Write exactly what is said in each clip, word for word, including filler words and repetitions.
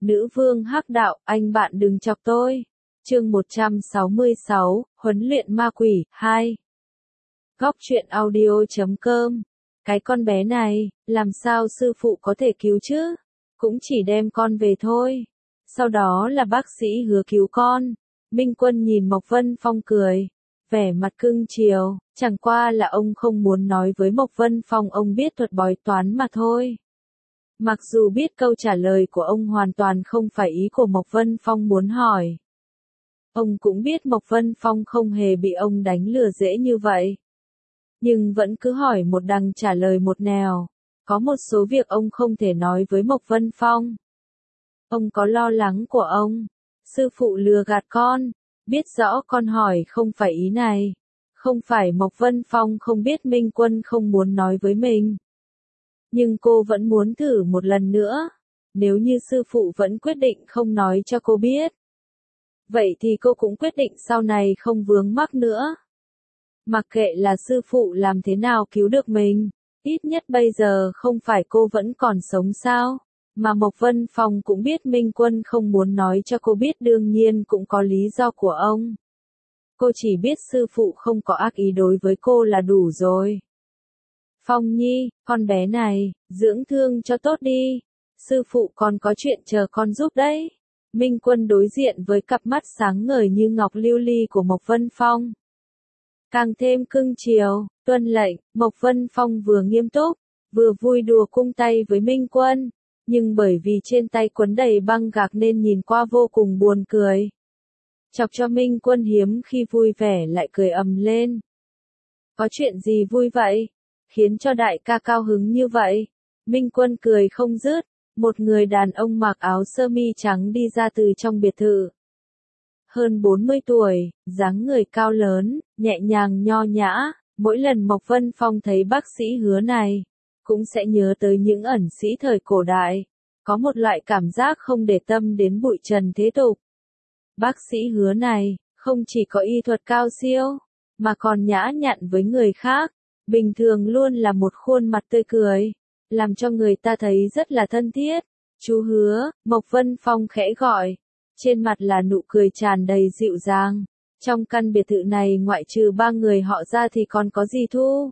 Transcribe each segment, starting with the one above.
Nữ vương hắc đạo, anh bạn đừng chọc tôi. Chương một trăm sáu mươi sáu, huấn luyện ma quỷ, hai. Góc truyện audio chấm com. Cái con bé này, làm sao sư phụ có thể cứu chứ? Cũng chỉ đem con về thôi. Sau đó là bác sĩ hứa cứu con. Minh Quân nhìn Mộc Vân Phong cười. Vẻ mặt cưng chiều, chẳng qua là ông không muốn nói với Mộc Vân Phong ông biết thuật bói toán mà thôi. Mặc dù biết câu trả lời của ông hoàn toàn không phải ý của Mộc Vân Phong muốn hỏi. Ông cũng biết Mộc Vân Phong không hề bị ông đánh lừa dễ như vậy. Nhưng vẫn cứ hỏi một đằng trả lời một nẻo. Có một số việc ông không thể nói với Mộc Vân Phong. Ông có lo lắng của ông. Sư phụ lừa gạt con. Biết rõ con hỏi không phải ý này. Không phải Mộc Vân Phong không biết Minh Quân không muốn nói với mình. Nhưng cô vẫn muốn thử một lần nữa. Nếu như sư phụ vẫn quyết định không nói cho cô biết. Vậy thì cô cũng quyết định sau này không vướng mắc nữa. Mặc kệ là sư phụ làm thế nào cứu được mình. Ít nhất bây giờ không phải cô vẫn còn sống sao. Mà Mộc Vân Phong cũng biết Minh Quân không muốn nói cho cô biết đương nhiên cũng có lý do của ông. Cô chỉ biết sư phụ không có ác ý đối với cô là đủ rồi. Phong Nhi, con bé này, dưỡng thương cho tốt đi. Sư phụ còn có chuyện chờ con giúp đấy. Minh Quân đối diện với cặp mắt sáng ngời như ngọc lưu ly của Mộc Vân Phong. Càng thêm cưng chiều, tuân lệnh, Mộc Vân Phong vừa nghiêm túc, vừa vui đùa cung tay với Minh Quân. Nhưng bởi vì trên tay quấn đầy băng gạc nên nhìn qua vô cùng buồn cười. Chọc cho Minh Quân hiếm khi vui vẻ lại cười ầm lên. Có chuyện gì vui vậy? Khiến cho đại ca cao hứng như vậy. Minh Quân cười không dứt. Một người đàn ông mặc áo sơ mi trắng đi ra từ trong biệt thự. Hơn bốn mươi tuổi, dáng người cao lớn, nhẹ nhàng nho nhã. Mỗi lần Mộc Vân Phong thấy bác sĩ Hứa này, cũng sẽ nhớ tới những ẩn sĩ thời cổ đại. Có một loại cảm giác không để tâm đến bụi trần thế tục. Bác sĩ Hứa này, không chỉ có y thuật cao siêu, mà còn nhã nhặn với người khác. Bình thường luôn là một khuôn mặt tươi cười, làm cho người ta thấy rất là thân thiết. Chú Hứa, Mộc Vân Phong khẽ gọi. Trên mặt là nụ cười tràn đầy dịu dàng. Trong căn biệt thự này ngoại trừ ba người họ ra thì còn có dì Thu.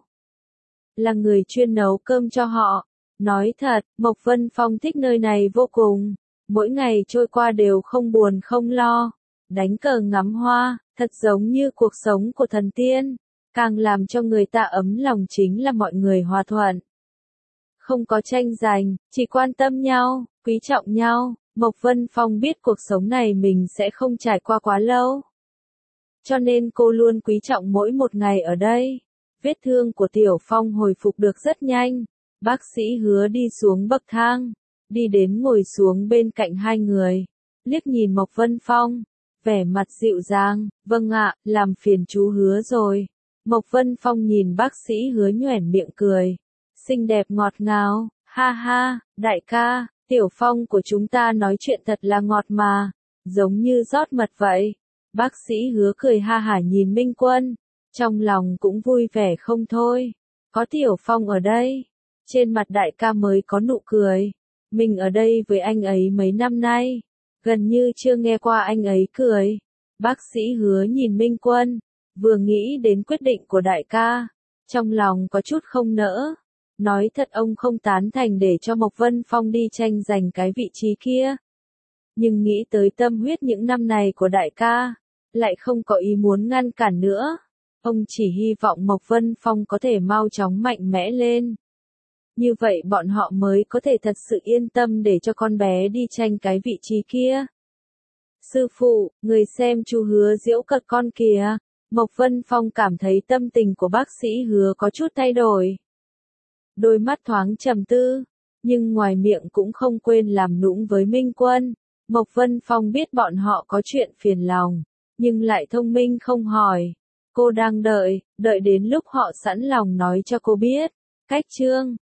Là người chuyên nấu cơm cho họ. Nói thật, Mộc Vân Phong thích nơi này vô cùng. Mỗi ngày trôi qua đều không buồn không lo. Đánh cờ ngắm hoa, thật giống như cuộc sống của thần tiên. Càng làm cho người ta ấm lòng chính là mọi người hòa thuận. Không có tranh giành, chỉ quan tâm nhau, quý trọng nhau. Mộc Vân Phong biết cuộc sống này mình sẽ không trải qua quá lâu. Cho nên cô luôn quý trọng mỗi một ngày ở đây. Vết thương của Tiểu Phong hồi phục được rất nhanh. Bác sĩ Hứa đi xuống bậc thang. Đi đến ngồi xuống bên cạnh hai người. Liếc nhìn Mộc Vân Phong. Vẻ mặt dịu dàng. Vâng ạ, làm phiền chú Hứa rồi. Mộc Vân Phong nhìn bác sĩ Hứa nhoẻn miệng cười. Xinh đẹp ngọt ngào. Ha ha, đại ca. Tiểu Phong của chúng ta nói chuyện thật là ngọt mà. Giống như rót mật vậy. Bác sĩ Hứa cười ha hả nhìn Minh Quân. Trong lòng cũng vui vẻ không thôi. Có Tiểu Phong ở đây. Trên mặt đại ca mới có nụ cười. Mình ở đây với anh ấy mấy năm nay. Gần như chưa nghe qua anh ấy cười. Bác sĩ Hứa nhìn Minh Quân. Vừa nghĩ đến quyết định của đại ca. Trong lòng có chút không nỡ. Nói thật ông không tán thành để cho Mộc Vân Phong đi tranh giành cái vị trí kia. Nhưng nghĩ tới tâm huyết những năm này của đại ca. Lại không có ý muốn ngăn cản nữa. Ông chỉ hy vọng Mộc Vân Phong có thể mau chóng mạnh mẽ lên. Như vậy bọn họ mới có thể thật sự yên tâm để cho con bé đi tranh cái vị trí kia. Sư phụ, người xem chú Hứa giễu cợt con kìa. Mộc Vân Phong cảm thấy tâm tình của bác sĩ Hứa có chút thay đổi. Đôi mắt thoáng trầm tư, nhưng ngoài miệng cũng không quên làm nũng với Minh Quân. Mộc Vân Phong biết bọn họ có chuyện phiền lòng, nhưng lại thông minh không hỏi. Cô đang đợi, đợi đến lúc họ sẵn lòng nói cho cô biết. Cách chương